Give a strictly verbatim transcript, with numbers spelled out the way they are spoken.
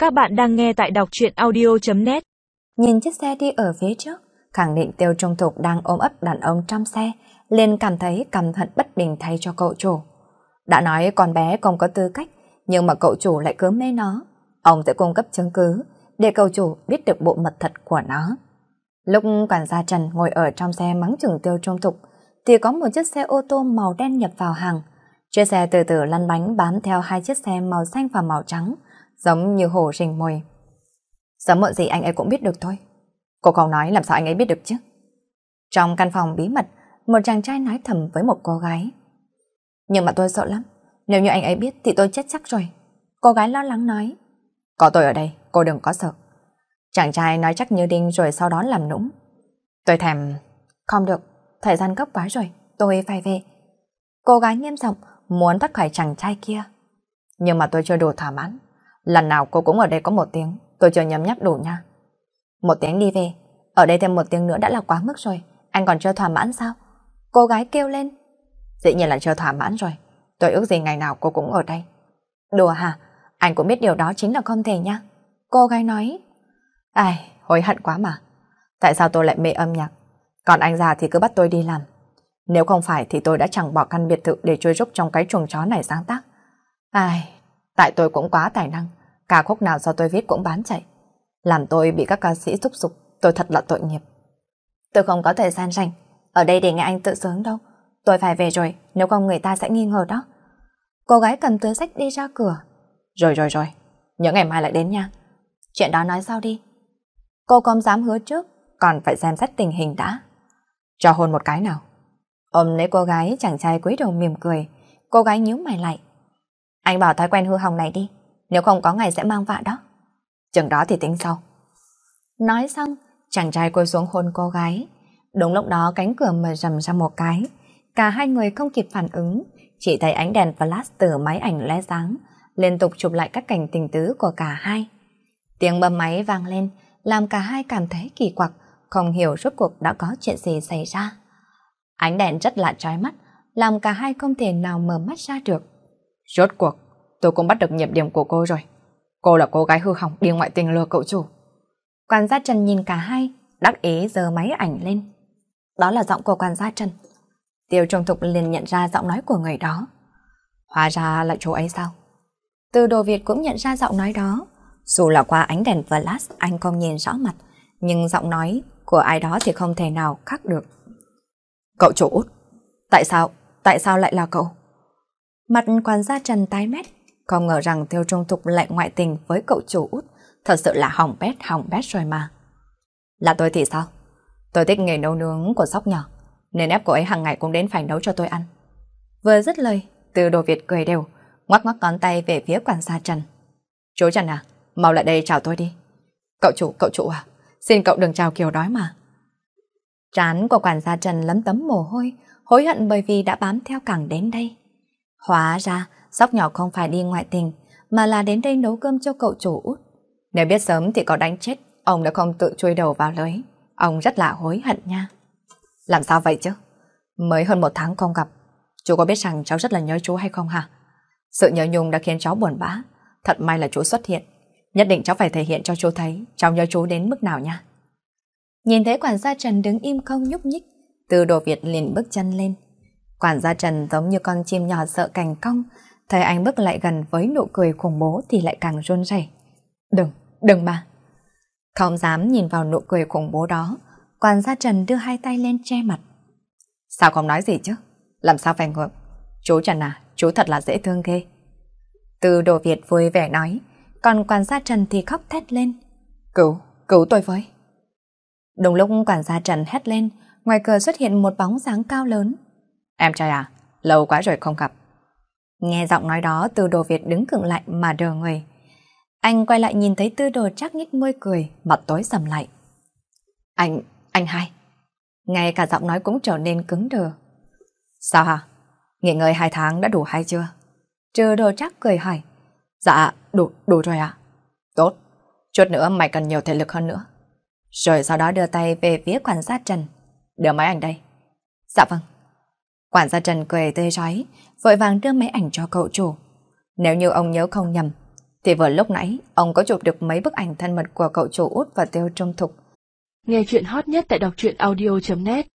Các bạn đang nghe tại đọc truyện audio chấm net. Nhìn chiếc xe đi ở phía trước, khẳng định Tiêu Trung Thục đang ôm ấp đàn ông trong xe, liền cảm thấy căm hận bất bình thay cho cậu chủ. Đã nói con bé không có tư cách, nhưng mà cậu chủ lại cứ mê nó. Ông sẽ cung cấp chứng cứ để cậu chủ biết được bộ mật thật của nó. Lúc quản gia Trần ngồi ở trong xe mắng chửng Tiêu Trung Thục, thì có một chiếc xe ô tô màu đen nhập vào hàng. Chiếc xe từ từ lăn bánh bám theo hai chiếc xe màu xanh và màu trắng, giống như hổ rình mồi. Sớm muộn gì anh ấy cũng biết được thôi. Cô không nói làm sao anh ấy biết được chứ? Trong căn phòng bí mật, một chàng trai nói thầm với một cô gái. Nhưng mà tôi sợ lắm, nếu như anh ấy biết thì tôi chết chắc rồi. Cô gái lo lắng nói. Có tôi ở đây, cô đừng có sợ. Chàng trai nói chắc như đinh rồi sau đó làm nũng. Tôi thèm... Không được, thời gian gấp quá rồi, tôi phải về. Cô gái nghiêm giọng muốn thoát khỏi chàng trai kia. Nhưng mà tôi chưa đủ thỏa mãn. Lần nào cô cũng ở đây có một tiếng, tôi chưa nhấm nhắc đủ nha. Một tiếng đi về, ở đây thêm một tiếng nữa đã là quá mức rồi, anh còn chưa thỏa mãn sao? Cô gái kêu lên. Dĩ nhiên là chưa thỏa mãn rồi, tôi ước gì ngày nào cô cũng ở đây. Đùa hả? Anh cũng biết điều đó chính là không thể nha. Cô gái nói. Ai, hối hận quá mà. Tại sao tôi lại mê âm nhạc? Còn anh già thì cứ bắt tôi đi làm. Nếu không phải thì tôi đã chẳng bỏ căn biệt thự để chui rúc trong cái chuồng chó này sáng tác. Ai, tại tôi cũng quá tài năng, ca khúc nào do tôi viết cũng bán chạy. Làm tôi bị các ca sĩ thúc giục, tôi thật là tội nghiệp. Tôi không có thời gian rảnh ở đây để nghe anh tự sướng đâu. Tôi phải về rồi, nếu không người ta sẽ nghi ngờ đó. Cô gái cầm túi xách đi ra cửa. Rồi rồi rồi, nhớ ngày mai lại đến nha. Chuyện đó nói sau đi. Cô không dám hứa trước, còn phải xem xét tình hình đã. Cho hôn một cái nào. Ôm lấy cô gái, chàng trai cúi đầu mỉm cười. Cô gái nhíu mày lại. Anh bỏ thói quen hư hỏng này đi, nếu không có ngày sẽ mang vạ đó. Chừng đó thì tính sau. Nói xong, chàng trai cúi xuống hôn cô gái. Đúng lúc đó cánh cửa mở rầm ra một cái. Cả hai người không kịp phản ứng, chỉ thấy ánh đèn flash từ máy ảnh lóe sáng, liên tục chụp lại các cảnh tình tứ của cả hai. Tiếng bấm máy vang lên, làm cả hai cảm thấy kỳ quặc, không hiểu rốt cuộc đã có chuyện gì xảy ra. Ánh đèn rất là chói mắt, làm cả hai không thể nào mở mắt ra được. Rốt cuộc, tôi cũng bắt được nhịp điểm của cô rồi. Cô là cô gái hư hỏng đi ngoại tình lừa cậu chủ. Quản gia Trần nhìn cả hai, đắc ý giơ máy ảnh lên. Đó là giọng của quản gia Trần. Tiêu Trung Thục liền nhận ra giọng nói của người đó. Hóa ra là chú ấy sao? Từ Đồ Việt cũng nhận ra giọng nói đó. Dù là qua ánh đèn flash anh không nhìn rõ mặt, nhưng giọng nói của ai đó thì không thể nào khác được. Cậu chủ Út, tại sao, tại sao lại là cậu? Mặt quản gia Trần tái mét, không ngờ rằng Tiêu Trung Thục lại ngoại tình với cậu chủ Út, thật sự là hỏng bét hỏng bét rồi mà. Là tôi thì sao? Tôi thích nghề nấu nướng của Sóc nhỏ, nên ép cô ấy hàng ngày cũng đến phải nấu cho tôi ăn. Vừa dứt lời, Từ Đồ Việt cười đều, ngoắc ngoắc ngón tay về phía quản gia Trần. Chú Trần à, mau lại đây chào tôi đi. Cậu chủ, cậu chủ à, xin cậu đừng chào kiểu đói mà. Trán của quản gia Trần lấm tấm mồ hôi, hối hận bởi vì đã bám theo cẳng đến đây. Hóa ra, Sóc nhỏ không phải đi ngoại tình, mà là đến đây nấu cơm cho cậu chủ Út. Nếu biết sớm thì có đánh chết, ông đã không tự chui đầu vào lưới. Ông rất là hối hận nha. Làm sao vậy chứ? Mới hơn một tháng không gặp, chú có biết rằng cháu rất là nhớ chú hay không hả? Sự nhớ nhung đã khiến cháu buồn bã. Thật may là chú xuất hiện. Nhất định cháu phải thể hiện cho chú thấy cháu nhớ chú đến mức nào nha. Nhìn thấy quản gia Trần đứng im không nhúc nhích, Từ Đồ Việt liền bước chân lên. Quản gia Trần giống như con chim nhỏ sợ cành cong, thấy anh bước lại gần với nụ cười khủng bố thì lại càng run rẩy. Đừng, đừng mà. Không dám nhìn vào nụ cười khủng bố đó, quản gia Trần đưa hai tay lên che mặt. Sao không nói gì chứ? Làm sao phải ngượng? Chú Trần à, chú thật là dễ thương ghê. Từ Đồ Việt vui vẻ nói, còn quản gia Trần thì khóc thét lên. Cứu, cứu tôi với. Đúng lúc quản gia Trần hét lên, ngoài cửa xuất hiện một bóng dáng cao lớn. Em trai à, lâu quá rồi không gặp. Nghe giọng nói đó, Từ Đồ Việt đứng khựng lại mà đờ người. Anh quay lại nhìn thấy Tư Đồ Trác nhếch môi cười, mặt tối sầm lại. Anh, anh hai. Ngay cả giọng nói cũng trở nên cứng đờ. Sao hả? Nghỉ ngơi hai tháng đã đủ hay chưa? Tư Đồ Trác cười hỏi. Dạ, đủ, đủ rồi ạ. Tốt, chút nữa mày cần nhiều thể lực hơn nữa. Rồi sau đó đưa tay về phía quản gia Trần. Đưa máy ảnh đây. Dạ vâng. Quản gia Trần cười tươi rói, vội vàng đưa máy ảnh cho cậu chủ. Nếu như ông nhớ không nhầm, Thì vừa lúc nãy, ông có chụp được mấy bức ảnh thân mật của cậu chủ Út và Tiêu Trung Thục. Nghe chuyện hot nhất tại đọc truyện audio chấm net